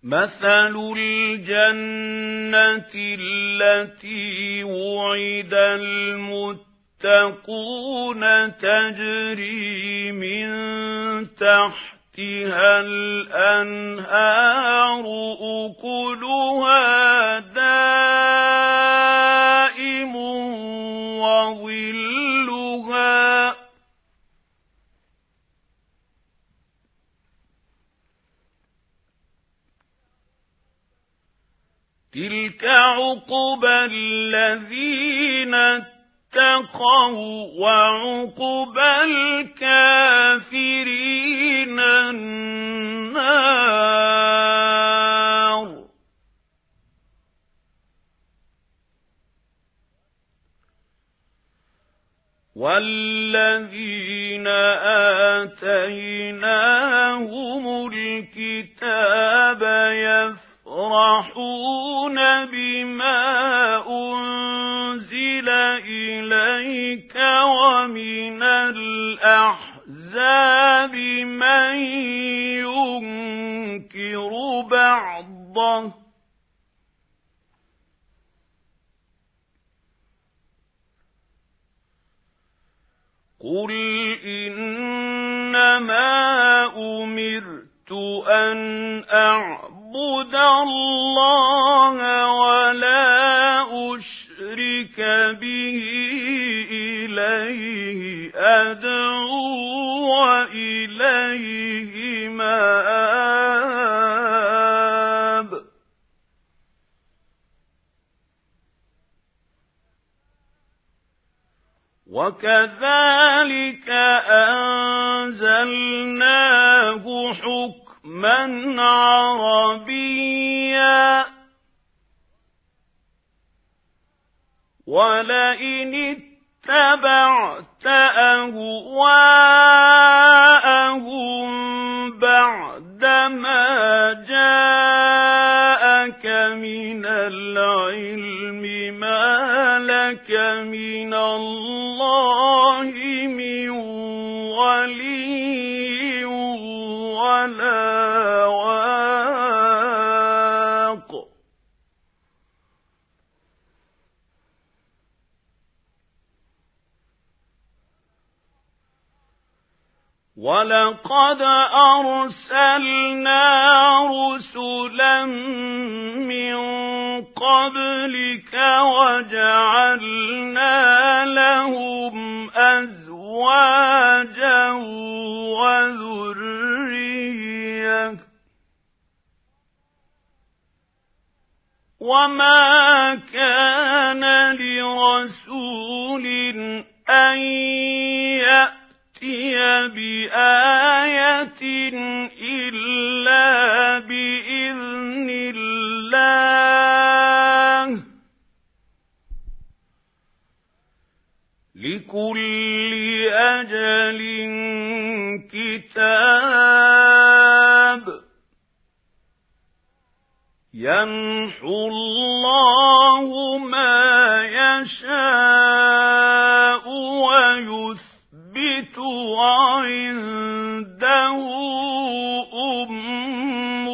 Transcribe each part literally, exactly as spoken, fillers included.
مثل الجنة التي وعد المتقون تجري من تحتها الأنهار أكلها دائم وظلها تلك عقبى الذين اتقوا وعقبى الكافرين النار. والذين آتيناهم الكتاب يفرحون بما أنزل إليك ومن الأحزاب من ينكر بعضه قل إنما أمرت أن أعبد الله ولا أشرك به إليه أدعو وإليه مآب. وكذلك أنزلناه حكما عربيا ولئن اتبعت أهواءهم بعدما جاءك من العلم ما لك من الله من ولي ولا واق. ولقد أرسلنا رسلا من قبلك وجعلنا لهم أزواجا وذرية وما كان لرسول أن يأتي بآية إلا بإذن الله لكل أجل كتاب يمحو الله ما يشاء ويثبت وعنده أم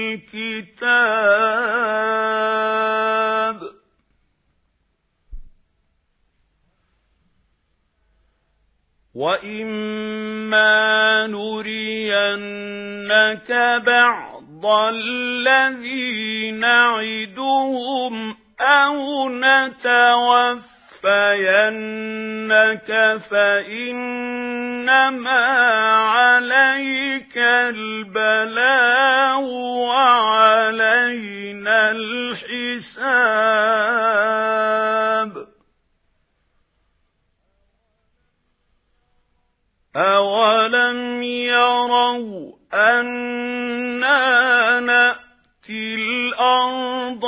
الكتاب. وإما نرينك بعض الذي نعدهم أو نتوفينك فإنما عليك البلاغ وعلينا الحساب. أولم يروا أنا نأتي الأرض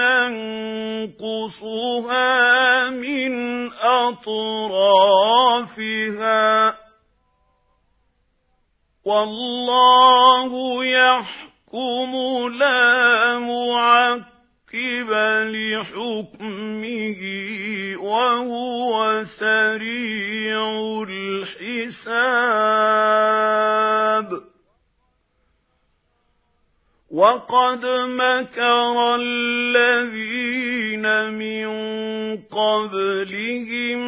ننقصها من أطرافها والله يحكم لا معقب لحكمه وهو سريع الحساب. وَقَدْ مَكَرَ الَّذِينَ مِن قَبْلِهِمْ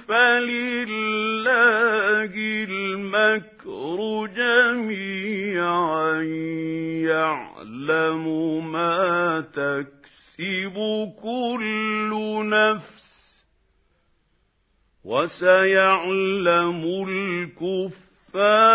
فَلِلَّهِ الْمَكْرُ جَمِيعًا يَعْلَمُ مَا تَكْسِبُ كُلُّ نَفْسٍ وَسَيَعْلَمُ الْكُفَّارُ